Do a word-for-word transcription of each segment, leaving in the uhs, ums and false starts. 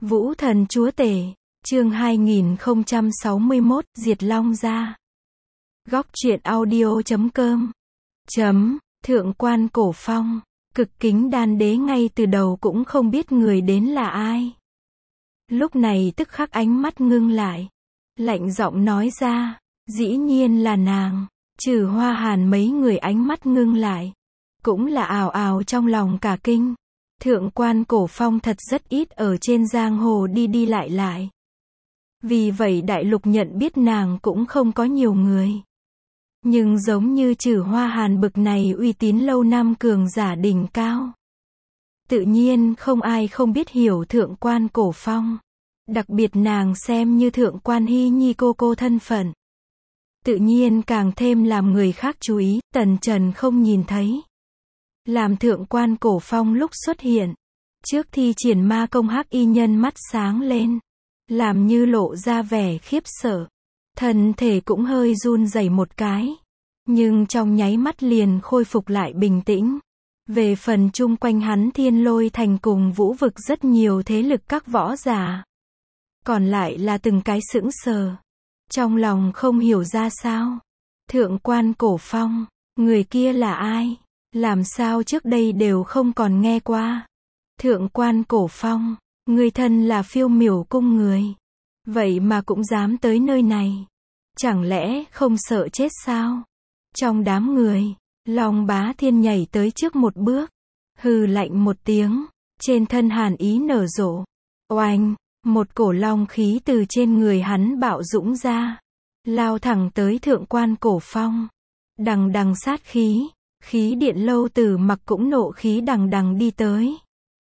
Vũ thần chúa tể, chương hai nghìn không trăm sáu mươi mốt, Diệt Long Gia. Góc truyện audio chấm com. Chấm, thượng quan cổ phong, cực kính đan đế ngay từ đầu cũng không biết người đến là ai. Lúc này tức khắc ánh mắt ngưng lại. Lạnh giọng nói ra, dĩ nhiên là nàng. Trừ Hoa Hàn mấy người ánh mắt ngưng lại. Cũng là ào ào trong lòng cả kinh. Thượng quan cổ phong thật rất ít ở trên giang hồ đi đi lại lại. Vì vậy đại lục nhận biết nàng cũng không có nhiều người. Nhưng giống như Trừ Hoa Hàn bực này uy tín lâu năm cường giả đỉnh cao. Tự nhiên không ai không biết hiểu thượng quan cổ phong. Đặc biệt nàng xem như thượng quan hy nhi cô cô thân phận. Tự nhiên càng thêm làm người khác chú ý, tần trần không nhìn thấy. Làm thượng quan cổ phong lúc xuất hiện. Trước thi triển ma công hắc y nhân mắt sáng lên. Làm như lộ ra vẻ khiếp sợ. Thân thể cũng hơi run rẩy một cái. Nhưng trong nháy mắt liền khôi phục lại bình tĩnh. Về phần chung quanh hắn Thiên Lôi Thành cùng Vũ Vực rất nhiều thế lực các võ giả. Còn lại là từng cái sững sờ. Trong lòng không hiểu ra sao. Thượng quan cổ phong, người kia là ai? Làm sao trước đây đều không còn nghe qua. Thượng quan cổ phong, người thân là Phiêu Miểu cung người. Vậy mà cũng dám tới nơi này. Chẳng lẽ không sợ chết sao? Trong đám người, Long Bá Thiên nhảy tới trước một bước. Hừ lạnh một tiếng, trên thân hàn ý nở rộ. Oanh, một cổ long khí từ trên người hắn bạo dũng ra. Lao thẳng tới thượng quan cổ phong. Đằng đằng sát khí. Khí điện lâu tử mặc cũng nộ khí đằng đằng đi tới.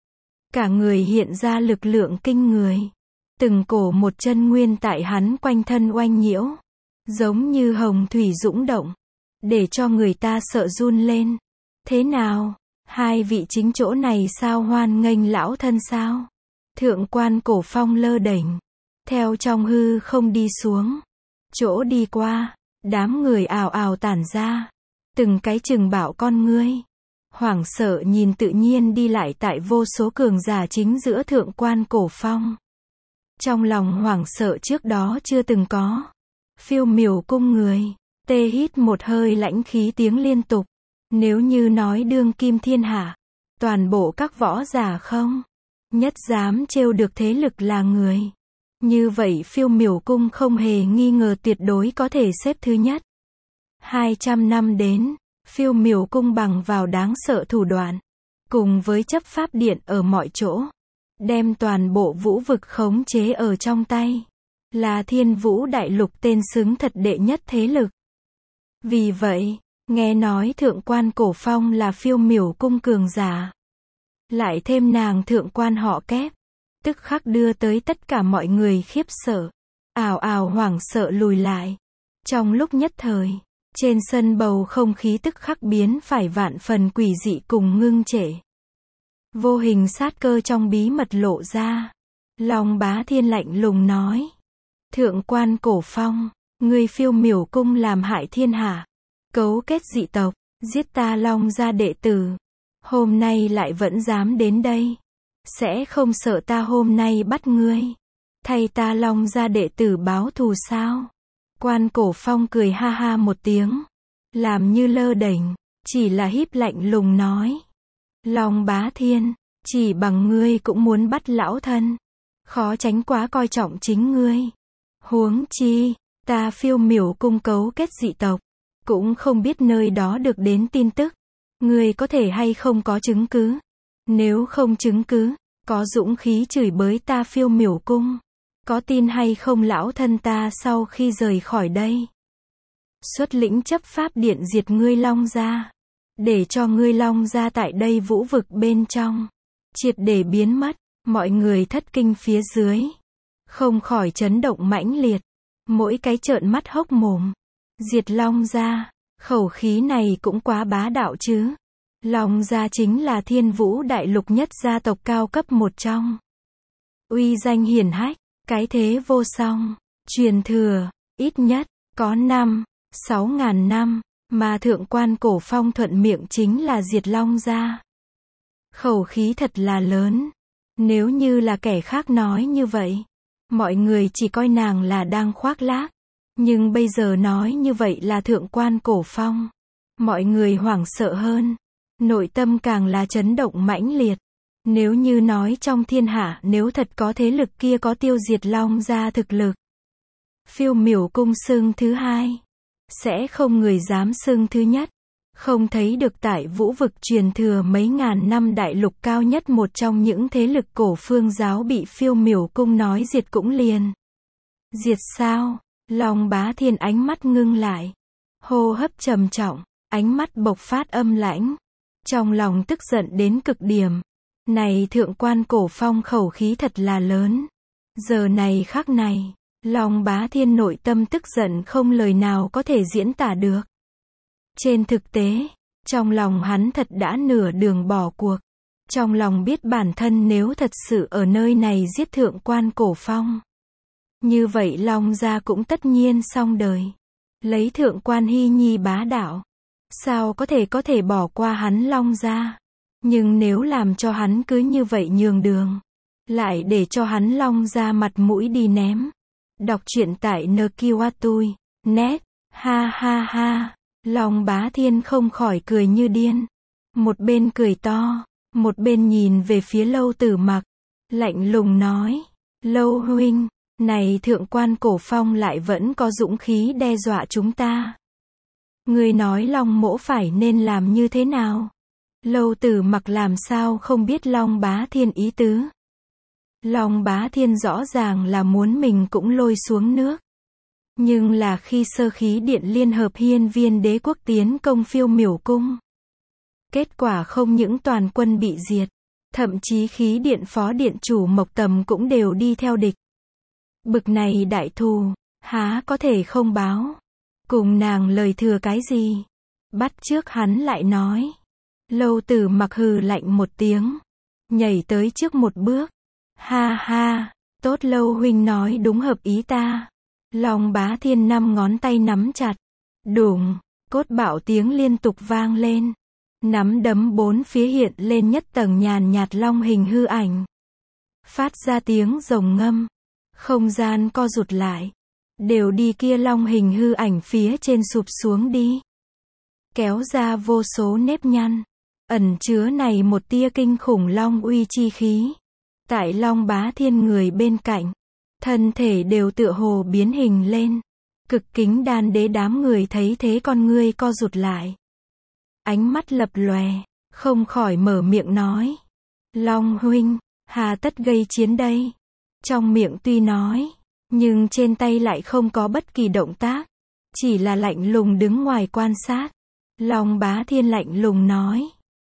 Cả người hiện ra lực lượng kinh người. Từng cổ một chân nguyên tại hắn quanh thân oanh nhiễu. Giống như hồng thủy dũng động. Để cho người ta sợ run lên. Thế nào? Hai vị chính chỗ này sao hoan nghênh lão thân sao? Thượng quan cổ phong lơ đễnh. Theo trong hư không đi xuống. Chỗ đi qua. Đám người ào ào tản ra. Từng cái chừng bảo con ngươi. Hoảng sợ nhìn tự nhiên đi lại tại vô số cường giả chính giữa thượng quan cổ phong. Trong lòng hoảng sợ trước đó chưa từng có. Phiêu Miểu cung người. Tê hít một hơi lãnh khí tiếng liên tục. Nếu như nói đương kim thiên hạ. Toàn bộ các võ giả không. Nhất dám trêu được thế lực là người. Như vậy Phiêu Miểu cung không hề nghi ngờ tuyệt đối có thể xếp thứ nhất. hai trăm năm đến, Phiêu Miểu cung bằng vào đáng sợ thủ đoạn. Cùng với chấp pháp điện ở mọi chỗ. Đem toàn bộ vũ vực khống chế ở trong tay. Là Thiên Vũ đại lục tên xứng thật đệ nhất thế lực. Vì vậy, nghe nói thượng quan cổ phong là Phiêu Miểu cung cường giả. Lại thêm nàng thượng quan họ Kép. Tức khắc đưa tới tất cả mọi người khiếp sợ. Ào ào hoảng sợ lùi lại. Trong lúc nhất thời, trên sân bầu không khí tức khắc biến phải vạn phần quỷ dị cùng ngưng trệ. Vô hình sát cơ trong bí mật lộ ra. Long Bá Thiên lạnh lùng nói. Thượng quan cổ phong, ngươi Phiêu Miểu cung làm hại thiên hạ. Cấu kết dị tộc, giết ta Long gia đệ tử. Hôm nay lại vẫn dám đến đây. Sẽ không sợ ta hôm nay bắt ngươi. Thay ta Long gia đệ tử báo thù sao? Quan cổ phong cười ha ha một tiếng. Làm như lơ đễnh. Chỉ là híp lạnh lùng nói. Long Bá Thiên. Chỉ bằng ngươi cũng muốn bắt lão thân. Khó tránh quá coi trọng chính ngươi. Huống chi. Ta Phiêu Miểu cung cấu kết dị tộc. Cũng không biết nơi đó được đến tin tức. Ngươi có thể hay không có chứng cứ. Nếu không chứng cứ. Có dũng khí chửi bới ta Phiêu Miểu cung. Có tin hay không lão thân ta sau khi rời khỏi đây. Xuất lĩnh chấp pháp điện diệt ngươi Long gia. Để cho ngươi Long gia tại đây vũ vực bên trong. Triệt để biến mất. Mọi người thất kinh phía dưới. Không khỏi chấn động mãnh liệt. Mỗi cái trợn mắt hốc mồm. Diệt Long gia. Khẩu khí này cũng quá bá đạo chứ. Long gia chính là Thiên Vũ đại lục nhất gia tộc cao cấp một trong. Uy danh hiển hách. Cái thế vô song. Truyền thừa. Ít nhất. Có năm. Sáu ngàn năm. Mà thượng quan cổ phong thuận miệng chính là diệt Long gia. Khẩu khí thật là lớn. Nếu như là kẻ khác nói như vậy, mọi người chỉ coi nàng là đang khoác lác. Nhưng bây giờ nói như vậy là thượng quan Cổ Phong. Mọi người hoảng sợ hơn. Nội tâm càng là chấn động mãnh liệt. Nếu như nói trong thiên hạ nếu thật có thế lực kia có tiêu diệt Long gia thực lực. Phiêu miểu cung xưng thứ hai. Sẽ không người dám xưng thứ nhất. Không thấy được tại vũ vực truyền thừa mấy ngàn năm đại lục cao nhất một trong những thế lực cổ phương giáo bị phiêu miểu cung nói diệt cũng liền. Diệt sao? Long Bá Thiên ánh mắt ngưng lại. Hô hấp trầm trọng, ánh mắt bộc phát âm lãnh. Trong lòng tức giận đến cực điểm. Này thượng quan Cổ Phong khẩu khí thật là lớn. Giờ này khắc này, Long Bá Thiên nội tâm tức giận không lời nào có thể diễn tả được. Trên thực tế, trong lòng hắn thật đã nửa đường bỏ cuộc. Trong lòng biết bản thân nếu thật sự ở nơi này giết thượng quan Cổ Phong. Như vậy Long gia cũng tất nhiên xong đời. Lấy thượng quan Hy Nhi bá đạo. Sao có thể có thể bỏ qua hắn Long gia. Nhưng nếu làm cho hắn cứ như vậy nhường đường. Lại để cho hắn Long gia mặt mũi đi ném. Đọc truyện tại Nkiwatui. Net. Ha ha ha. Long Bá Thiên không khỏi cười như điên. Một bên cười to. Một bên nhìn về phía Lâu Tử Mặc. Lạnh lùng nói. Lâu huynh. Này thượng quan Cổ Phong lại vẫn có dũng khí đe dọa chúng ta. Ngươi nói Long mỗ phải nên làm như thế nào? Lâu Tử Mặc làm sao không biết Long Bá Thiên ý tứ. Long Bá Thiên rõ ràng là muốn mình cũng lôi xuống nước. Nhưng là khi sơ khí điện liên hợp hiên viên đế quốc tiến công phiêu miểu cung. Kết quả không những toàn quân bị diệt. Thậm chí khí điện phó điện chủ Mộc Tầm cũng đều đi theo địch. Bực này đại thù, há có thể không báo. Cùng nàng lời thừa cái gì? Bắt trước hắn lại nói. Lâu Tử Mặc hừ lạnh một tiếng. Nhảy tới trước một bước. Ha ha, tốt Lâu huynh nói đúng hợp ý ta. Long Bá Thiên năm ngón tay nắm chặt. Đùng, cốt bạo tiếng liên tục vang lên. Nắm đấm bốn phía hiện lên nhất tầng nhàn nhạt long hình hư ảnh. Phát ra tiếng rồng ngâm. Không gian co rụt lại. Đều đi kia long hình hư ảnh phía trên sụp xuống đi. Kéo ra vô số nếp nhăn. Ẩn chứa này một tia kinh khủng long uy chi khí. Tại Long Bá Thiên người bên cạnh. Thân thể đều tựa hồ biến hình lên. Cực kính đan đế đám người thấy thế con ngươi co rụt lại. Ánh mắt lập lòe. Không khỏi mở miệng nói. Long huynh, hà tất gây chiến đây? Trong miệng tuy nói, nhưng trên tay lại không có bất kỳ động tác. Chỉ là lạnh lùng đứng ngoài quan sát. Long Bá Thiên lạnh lùng nói.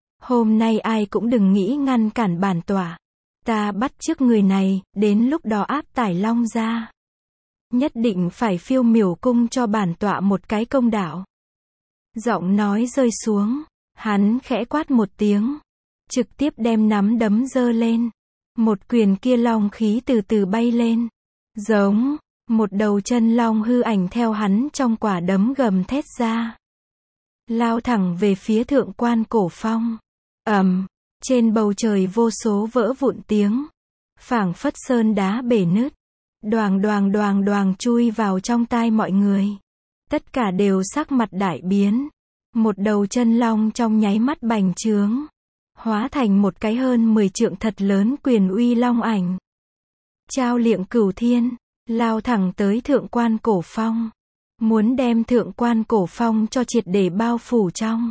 Hôm nay ai cũng đừng nghĩ ngăn cản bản tọa. Ta bắt trước người này, đến lúc đó áp tải Long gia. Nhất định phải phiêu miểu cung cho bản tọa một cái công đạo. Giọng nói rơi xuống, hắn khẽ quát một tiếng. Trực tiếp đem nắm đấm giơ lên. Một quyền kia long khí từ từ bay lên. Giống, một đầu chân long hư ảnh theo hắn trong quả đấm gầm thét ra. Lao thẳng về phía thượng quan Cổ Phong. Ầm, trên bầu trời vô số vỡ vụn tiếng. Phảng phất sơn đá bể nứt. Đoàng đoàng đoàng đoàng chui vào trong tai mọi người. Tất cả đều sắc mặt đại biến. Một đầu chân long trong nháy mắt bành trướng. Hóa thành một cái hơn mười trượng thật lớn quyền uy long ảnh. Trao liệng cửu thiên, lao thẳng tới thượng quan Cổ Phong. Muốn đem thượng quan Cổ Phong cho triệt để bao phủ trong.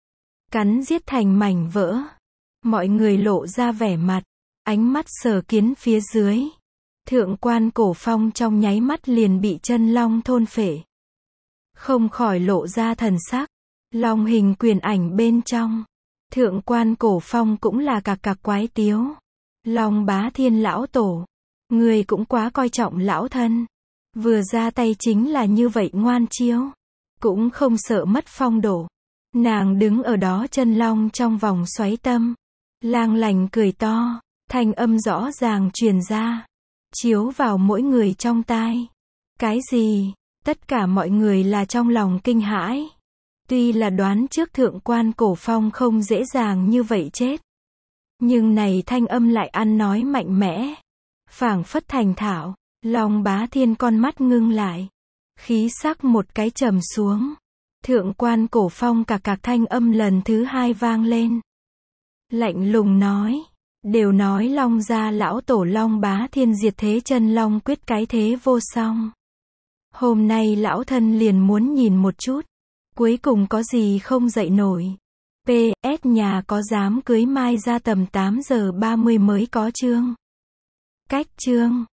Cắn giết thành mảnh vỡ. Mọi người lộ ra vẻ mặt. Ánh mắt sờ kiến phía dưới. Thượng quan Cổ Phong trong nháy mắt liền bị chân long thôn phệ. Không khỏi lộ ra thần sắc. Long hình quyền ảnh bên trong. Thượng quan Cổ Phong cũng là cạc cạc quái tiếu. Long Bá Thiên lão tổ. Người cũng quá coi trọng lão thân. Vừa ra tay chính là như vậy ngoan chiếu. Cũng không sợ mất phong độ. Nàng đứng ở đó chân long trong vòng xoáy tâm. Lang lành cười to. Thanh âm rõ ràng truyền ra. Chiếu vào mỗi người trong tai. Cái gì? Tất cả mọi người là trong lòng kinh hãi. Tuy là đoán trước thượng quan Cổ Phong không dễ dàng như vậy chết. Nhưng này thanh âm lại ăn nói mạnh mẽ, phảng phất thành thạo. Long Bá Thiên con mắt ngưng lại, khí sắc một cái trầm xuống. Thượng quan Cổ Phong cạc cạc thanh âm lần thứ hai vang lên. Lạnh lùng nói, đều nói Long gia lão tổ Long Bá Thiên diệt thế chân long quyết cái thế vô song. Hôm nay lão thân liền muốn nhìn một chút, cuối cùng có gì không dậy nổi. pê ét nhà có dám cưới mai ra tầm tám giờ ba mươi mới có chương. Cách chương